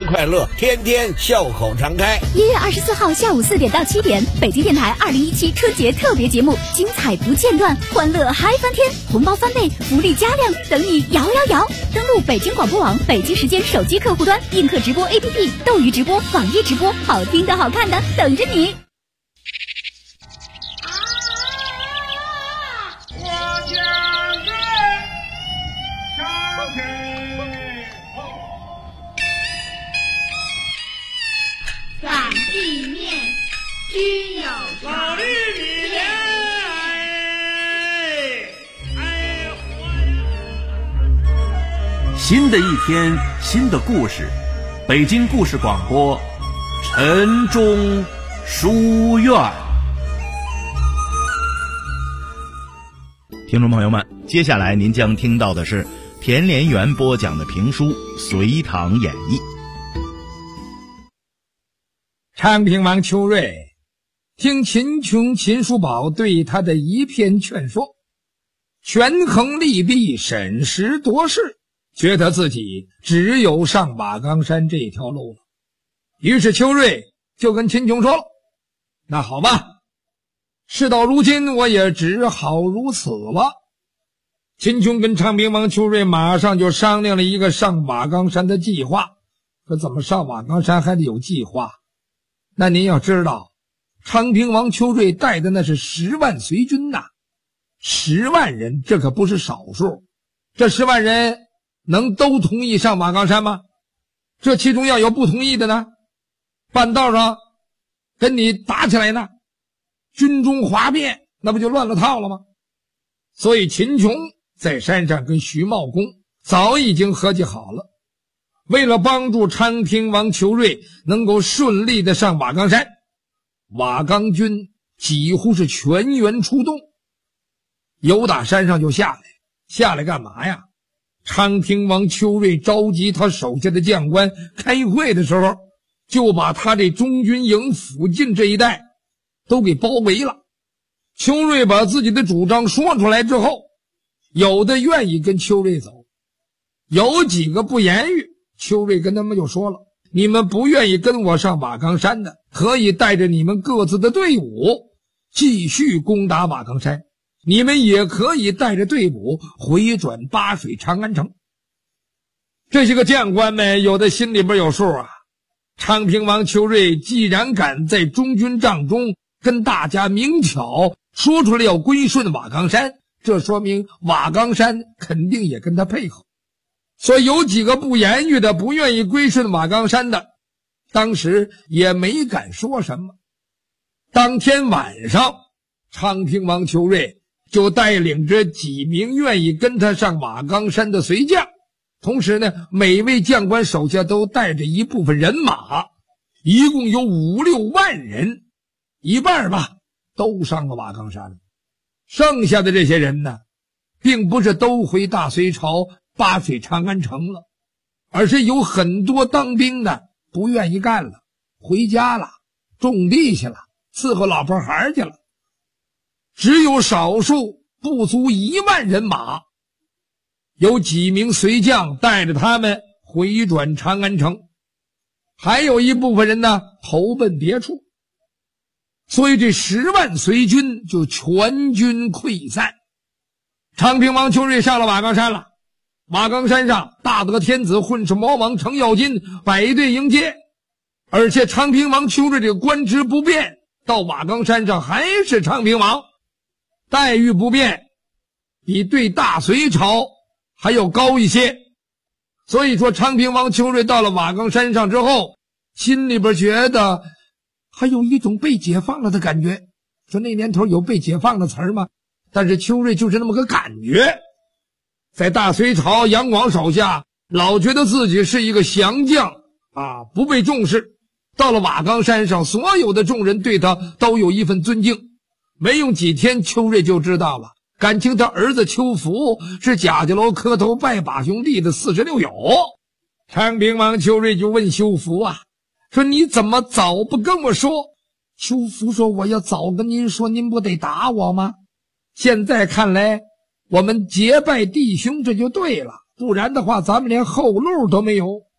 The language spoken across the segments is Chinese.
快乐，天天笑口常开。 1月24号下午4点到7点，北京电台2017春节特别节目，精彩不间断，欢乐嗨翻天，红包翻倍，福利加量，等你摇摇摇！登录北京广播网北京时间手机客户端、映客直播 APP、斗鱼直播、网易直播，好听的好看的等着你。 反地面均有老绿米莲， 新的一天，新的故事，北京故事广播，晨钟书院。 听众朋友们，接下来您将听到的是田连元播讲的评书《隋唐演义》。 昌平王邱瑞听秦琼、秦叔宝对他的一片劝说，权衡利弊，审时度势，觉得自己只有上瓦岗山这条路了。于是邱瑞就跟秦琼说了，那好吧，事到如今我也只好如此了。秦琼跟昌平王邱瑞马上就商量了一个上瓦岗山的计划。可怎么上瓦岗山还得有计划？那您要知道，昌平王邱瑞带的那是10万随军呐，10万人，这可不是少数。这10万人能都同意上瓦岗山吗？这其中要有不同意的呢，半道上跟你打起来呢，军中哗变，那不就乱了套了吗？所以秦琼在山上跟徐茂公早已经合计好了，为了帮助昌平王邱瑞能够顺利的上瓦岗山，瓦岗军几乎是全员出动，由打山上就下来干嘛呀？昌平王邱瑞召集他手下的将官开会的时候，就把他这中军营附近这一带都给包围了。邱瑞把自己的主张说出来之后，有的愿意跟邱瑞走，有几个不言语。邱瑞跟他们就说了，你们不愿意跟我上瓦岗山的，可以带着你们各自的队伍继续攻打瓦岗山，你们也可以带着队伍回转巴水长安城。这些个将官们有的心里边有数啊，昌平王邱瑞既然敢在中军帐中跟大家明挑说出来要归顺瓦岗山，这说明瓦岗山肯定也跟他配合。所以有几个不言语的，不愿意归顺瓦岗山的，当时也没敢说什么。当天晚上，昌平王邱瑞就带领着几名愿意跟他上瓦岗山的随将，同时呢，每位将官手下都带着一部分人马，一共有5、6万人，一半吧都上了瓦岗山了。剩下的这些人呢，并不是都回大隋朝巴水长安城了，而是有很多当兵的不愿意干了，回家了，种地去了，伺候老婆孩去了。只有少数不足1万人马，有几名随将带着他们回转长安城，还有一部分人呢投奔别处。所以这10万随军就全军溃散。昌平王邱瑞上了瓦岗山了，瓦岗山上大德天子混世魔王程咬金摆队迎接，而且昌平王邱瑞这个官职不变，到瓦岗山上还是昌平王，待遇不变，比对大隋朝还要高一些。所以说昌平王邱瑞到了瓦岗山上之后，心里边觉得还有一种被解放了的感觉。说那年头有被解放的词儿吗？但是邱瑞就是那么个感觉。在大隋朝杨广手下，老觉得自己是一个降将啊，不被重视。到了瓦岗山上，所有的众人对他都有一份尊敬。没用几天，邱瑞就知道了，感情他儿子邱福是贾家楼磕头拜把兄弟的46友。昌平王邱瑞就问邱福啊，说你怎么早不跟我说？邱福说，我要早跟您说，您不得打我吗？现在看来我们结拜弟兄这就对了，不然的话咱们连后路都没有。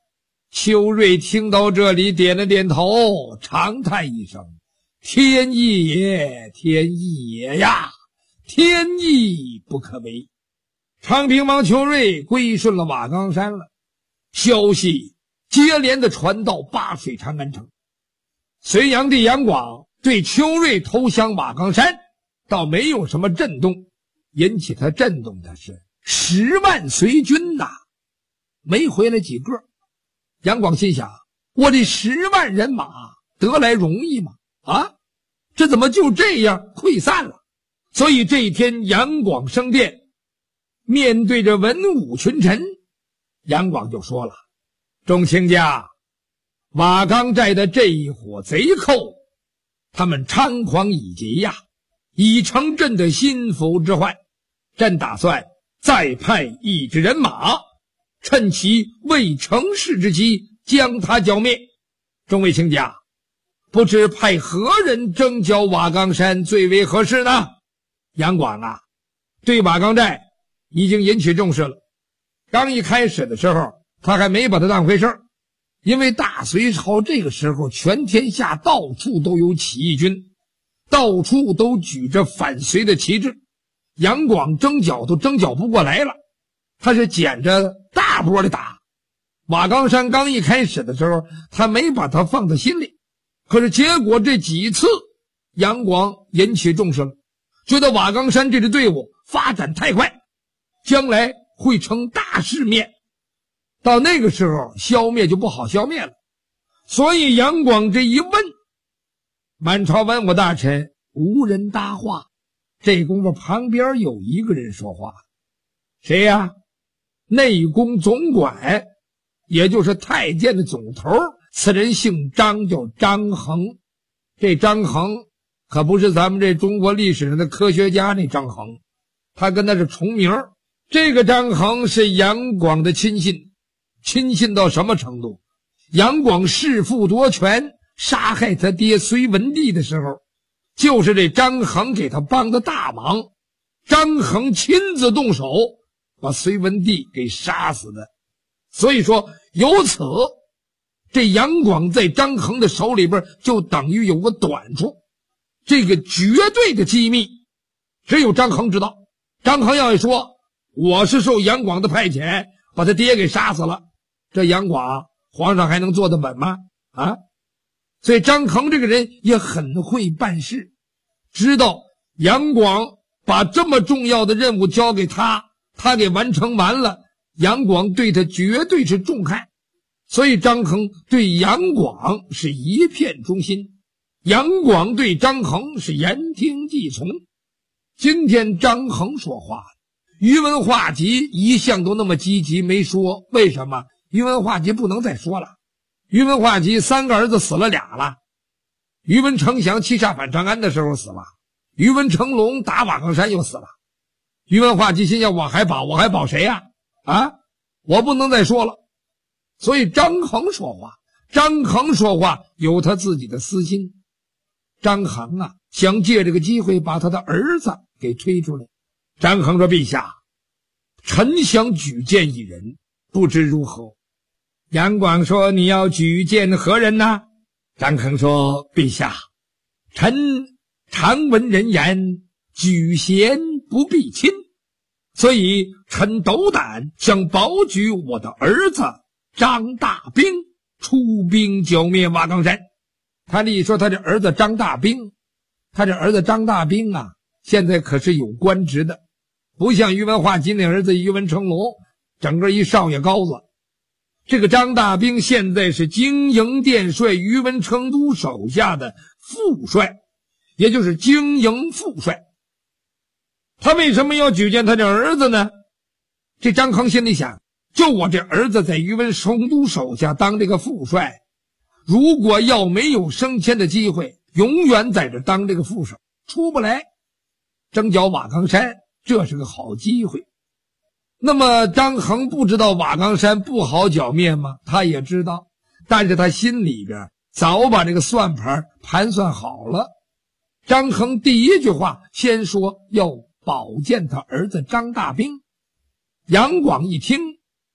邱瑞听到这里点了点头，长叹一声：“天意也，天意也呀，天意不可违。”昌平王邱瑞归顺了瓦岗山了，消息接连的传到八水长安城。隋炀帝杨广对邱瑞投降瓦岗山倒没有什么震动，引起他震动的是10万隋军呐，没回来几个。杨广心想，我这10万人马得来容易吗？啊，这怎么就这样溃散了？所以这一天杨广升殿，面对着文武群臣，杨广就说了：“众卿家，瓦岗寨的这一伙贼寇，他们猖狂已极呀，已成朕的心腹之患。朕打算再派一支人马，趁其未成事之机，将他剿灭。众位卿家，不知派何人征剿瓦岗山最为合适呢？”杨广啊，对瓦岗寨已经引起重视了。刚一开始的时候，他还没把它当回事儿，因为大隋朝这个时候全天下到处都有起义军，到处都举着反隋的旗帜，杨广征剿都征剿不过来了，他是捡着大波的打。瓦岗山刚一开始的时候，他没把它放在心里，可是结果这几次杨广引起重视了，觉得瓦岗山这支队伍发展太快，将来会成大事面，到那个时候消灭就不好消灭了。所以杨广这一问，满朝文武大臣无人答话。这功夫旁边有一个人说话，谁呀？内宫总管，也就是太监的总头，此人姓张，叫张衡。这张衡可不是咱们这中国历史上的科学家那张衡，他跟他是重名。这个张衡是杨广的亲信，亲信到什么程度？杨广弑父夺权，杀害他爹隋文帝的时候，就是这张衡给他帮的大忙。张衡亲自动手把隋文帝给杀死的。所以说由此，这杨广在张衡的手里边就等于有个短处，这个绝对的机密只有张衡知道。张衡要一说我是受杨广的派遣把他爹给杀死了，这杨广皇上还能坐得稳吗？啊！所以张衡这个人也很会办事，知道杨广把这么重要的任务交给他，他给完成完了，杨广对他绝对是重看，所以张衡对杨广是一片忠心，杨广对张衡是言听计从。今天张衡说话，宇文化及一向都那么积极没说，为什么？宇文化及不能再说了。宇文化及3个儿子死了俩了，宇文成祥欺诈反长安的时候死了，宇文成龙打瓦岗山又死了。宇文化及心想我还保谁呀？啊，我不能再说了。所以张衡说话，张衡说话有他自己的私心。张衡啊，想借这个机会把他的儿子给推出来。张衡说：“陛下，臣想举荐一人，不知如何？”杨广说：“你要举荐何人呢？”张衡说：“陛下，臣常闻人言，举贤不避亲，所以臣斗胆想保举我的儿子张大兵出兵剿灭瓦岗山。”他这一说他这儿子张大兵，他这儿子张大兵啊，现在可是有官职的，不像宇文化及那儿子宇文成龙，整个一少爷高子。这个张大兵现在是京营殿帅宇文成都手下的副帅，也就是京营副帅。他为什么要举荐他这儿子呢？这张衡心里想，就我这儿子在宇文成都手下当这个副帅，如果要没有升迁的机会，永远在这当这个副手，出不来，征剿瓦岗山，这是个好机会。那么张衡不知道瓦岗山不好剿灭吗？他也知道，但是他心里边早把这个算盘盘算好了。张衡第一句话先说要保荐他儿子张大兵。杨广一听，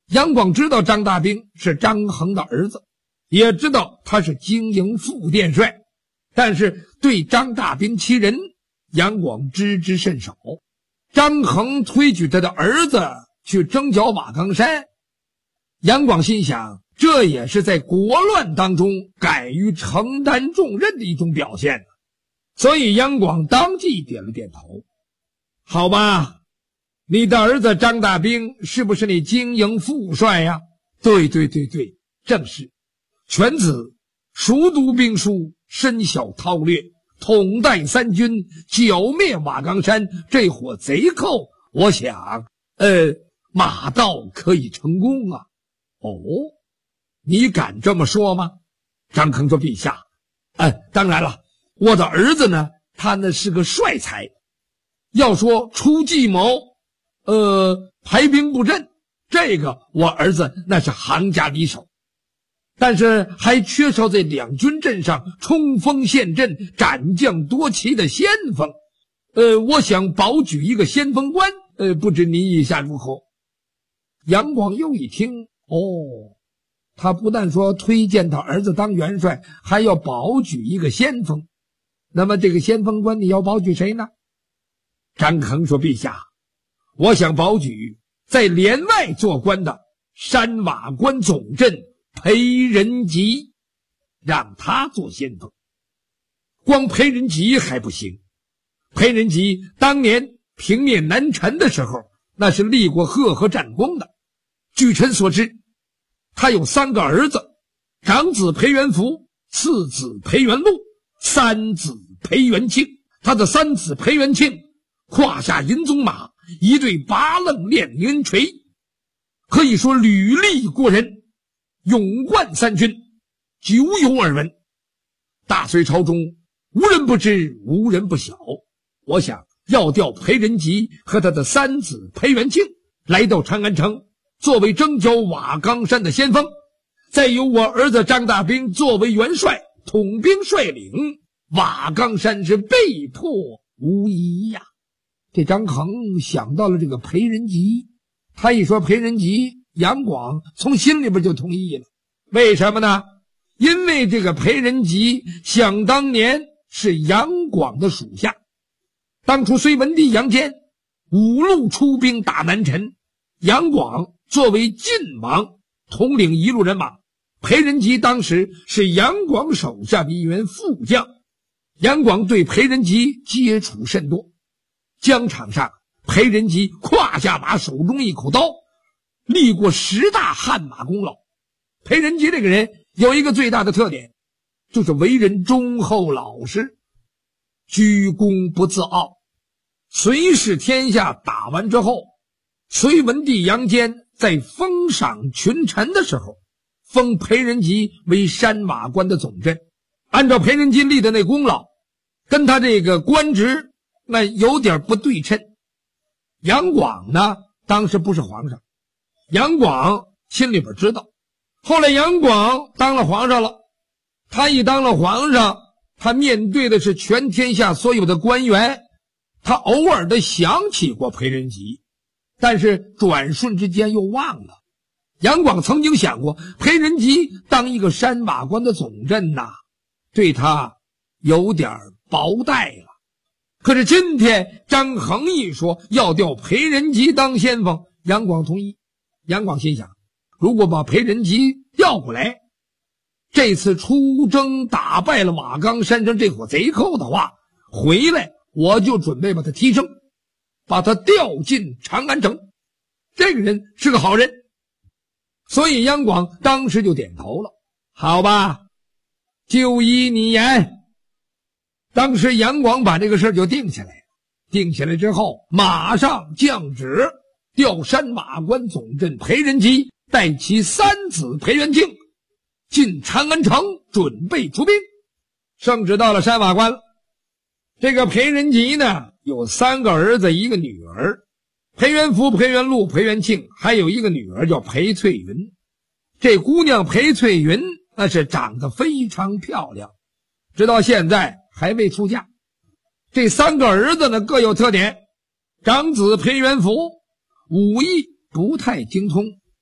杨广知道张大兵是张衡的儿子，也知道他是经营副殿帅，但是对张大兵其人，杨广知之甚少。张衡推举他的儿子去征剿瓦岗山，杨广心想，这也是在国乱当中敢于承担重任的一种表现，所以杨广当即点了点头。好吧，你的儿子张大兵是不是你经营副帅呀？对，正是。犬子熟读兵书，深晓韬略，统带三军，剿灭瓦岗山这伙贼寇，我想马到可以成功啊。哦，你敢这么说吗？张衡说，陛下，当然了，我的儿子呢，他呢是个帅才，要说出计谋，排兵布阵，这个我儿子那是行家里手，但是还缺少在两军阵上冲锋陷阵、斩将夺旗的先锋。我想保举一个先锋官，不知您意下如何？杨广又一听，他不但说推荐他儿子当元帅，还要保举一个先锋。那么这个先锋官你要保举谁呢？张衡说，陛下，我想保举在连外做官的山瓦关总镇裴仁吉，让他做先锋。光裴仁吉还不行，裴仁吉当年平灭南陈的时候，那是立过赫赫战功的。据臣所知，他有3个儿子，长子裴元福，次子裴元禄，三子裴元庆。他的三子裴元庆胯下银鬃马，一对拔楞练银锤，可以说履历过人，勇冠三军，久有耳闻。大隋朝中无人不知，无人不晓。我想要调裴仁吉和他的三子裴元庆来到长安城，作为征剿瓦岗山的先锋，再由我儿子张大兵作为元帅，统兵率领，瓦岗山是被迫无疑呀。这张衡想到了这个裴仁吉，他一说裴仁吉，杨广从心里边就同意了。为什么呢？因为这个裴仁吉想当年是杨广的属下，当初隋文帝杨坚五路出兵打南陈，杨广作为晋王统领一路人马，裴仁吉当时是杨广手下的一员副将。杨广对裴仁吉接触甚多，疆场上裴仁吉胯下马，手中一口刀，立过10大汗马功劳。裴仁吉这个人有一个最大的特点，就是为人忠厚老实，居功不自傲。隋氏天下打完之后，隋文帝杨坚在封赏群臣的时候，封裴仁吉为山瓦关的总镇。按照裴仁吉立的那功劳，跟他这个官职那有点不对称。杨广呢，当时不是皇上，杨广心里边知道。后来杨广当了皇上了，他一当了皇上，他面对的是全天下所有的官员，他偶尔的想起过裴仁吉，但是转瞬之间又忘了。杨广曾经想过，裴仁吉当一个山瓦关的总镇呐，对他有点薄待了。可是今天张衡一说要调裴仁吉当先锋，杨广同意。杨广心想，如果把裴仁吉调过来，这次出征打败了瓦岗山上这伙贼寇的话，回来我就准备把他提升，把他调进长安城。这个人是个好人，所以杨广当时就点头了。好吧，就依你言。当时杨广把这个事就定下来了，定下来之后，马上降旨调山瓦关总镇裴仁吉带其三子裴元庆进长安城，准备出兵。圣旨到了山瓦关了。这个裴仁吉呢，有3个儿子1个女儿，裴元福、裴元禄、裴元庆，还有一个女儿叫裴翠云。这姑娘裴翠云那是长得非常漂亮，直到现在还未出嫁。这3个儿子呢各有特点，长子裴元福武艺不太精通，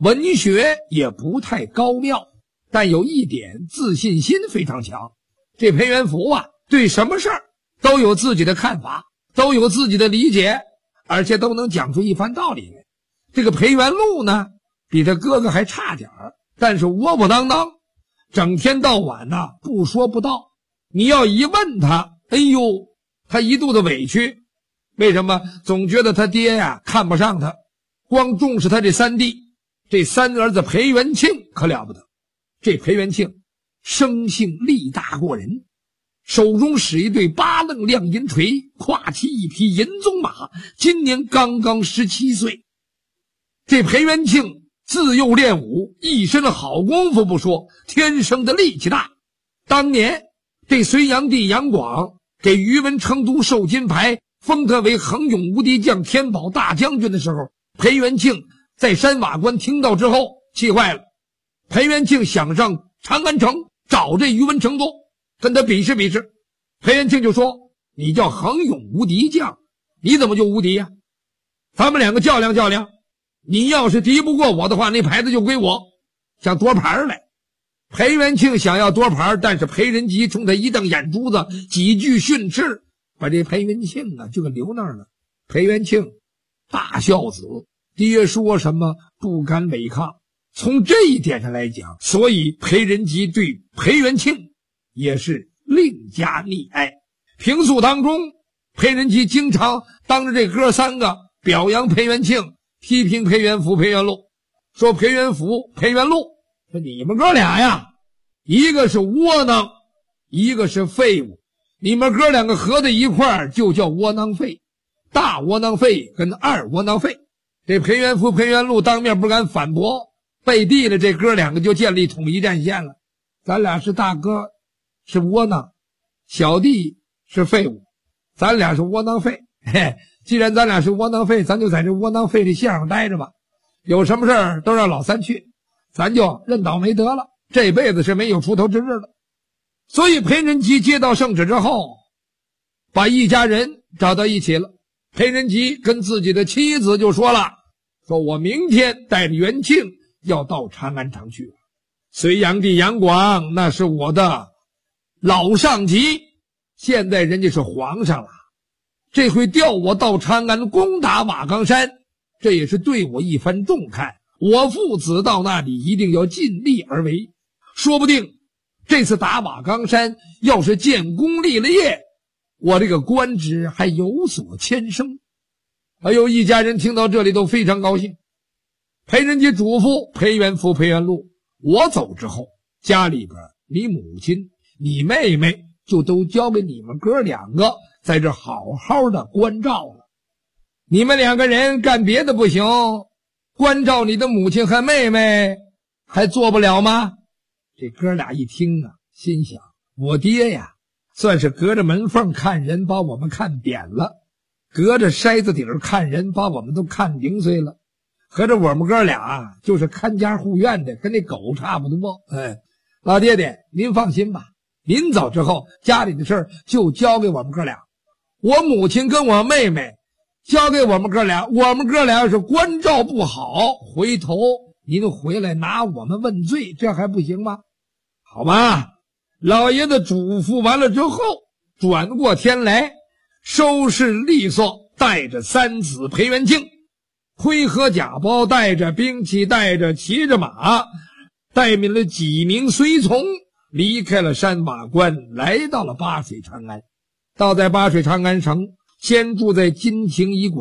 文学也不太高妙，但有一点自信心非常强。这裴元福啊，对什么事儿都有自己的看法，都有自己的理解，而且都能讲出一番道理来。这个裴元禄呢，比他哥哥还差点儿，但是窝窝当当，整天到晚呢不说不道。你要一问他，哎呦，他一肚子委屈。为什么？总觉得他爹呀看不上他，光重视他这三弟。这三儿子裴元庆可了不得。这裴元庆生性力大过人，手中使一对八棱亮银锤，跨骑一匹银鬃马，今年刚刚17岁。这裴元庆自幼练武，一身好功夫不说，天生的力气大。当年这隋炀帝杨广给于文成都授金牌，封他为恒勇无敌将、天宝大将军的时候，裴元庆在山瓦关听到之后气坏了。裴元庆想上长安城找这于文成都，跟他比试比试。裴元庆就说：“你叫恒勇无敌将，你怎么就无敌呀？咱们两个较量较量，你要是敌不过我的话，那牌子就归我。”想夺牌来。裴元庆想要夺牌，但是裴仁吉冲他一瞪眼珠子，几句训斥，把这裴元庆啊就给留那儿了。裴元庆大孝子，爹说什么不敢违抗。从这一点上来讲，所以裴仁吉对裴元庆也是另加溺爱。平素当中，裴仁吉经常当着这哥三个表扬裴元庆，批评裴元福、裴元禄，说裴元福、裴元禄，说你们哥俩呀，一个是窝囊，一个是废物，你们哥两个合在一块儿就叫窝囊废，大窝囊废跟二窝囊废。这裴元福、裴元禄当面不敢反驳，背地里这哥两个就建立统一战线了。咱俩是大哥是窝囊，小弟是废物，咱俩是窝囊废。嘿，既然咱俩是窝囊废，咱就在这窝囊废的线上待着吧，有什么事儿都让老三去，咱就认倒霉得了，这辈子是没有出头之日了。所以裴仁吉接到圣旨之后，把一家人找到一起了。裴仁吉跟自己的妻子就说了，说我明天带着元庆要到长安城去。隋炀帝杨广那是我的老上级，现在人家是皇上了，这回调我到长安攻打瓦岗山，这也是对我一番重看。我父子到那里一定要尽力而为，说不定这次打瓦岗山要是建功立了业，我这个官职还有所牵升。哎呦，一家人听到这里都非常高兴。裴仁吉嘱咐裴元福、裴元禄，我走之后，家里边你母亲、你妹妹就都交给你们哥两个在这好好的关照了。你们两个人干别的不行，关照你的母亲和妹妹还做不了吗？这哥俩一听啊，心想我爹呀算是隔着门缝看人把我们看扁了，隔着筛子底儿看人把我们都看零碎了，合着我们哥俩啊就是看家护院的，跟那狗差不多。老爹爹您放心吧，您走之后家里的事儿就交给我们哥俩，我母亲跟我妹妹交给我们哥俩，我们哥俩要是关照不好，回头您回来拿我们问罪，这还不行吗？好吧，老爷子嘱咐完了之后，转过天来收拾利索，带着三子裴元庆，盔和甲包，带着兵器，带着骑着马，带领了几名随从，离开了山瓦关，来到了巴水长安。到在巴水长安城，先住在金庭驿馆。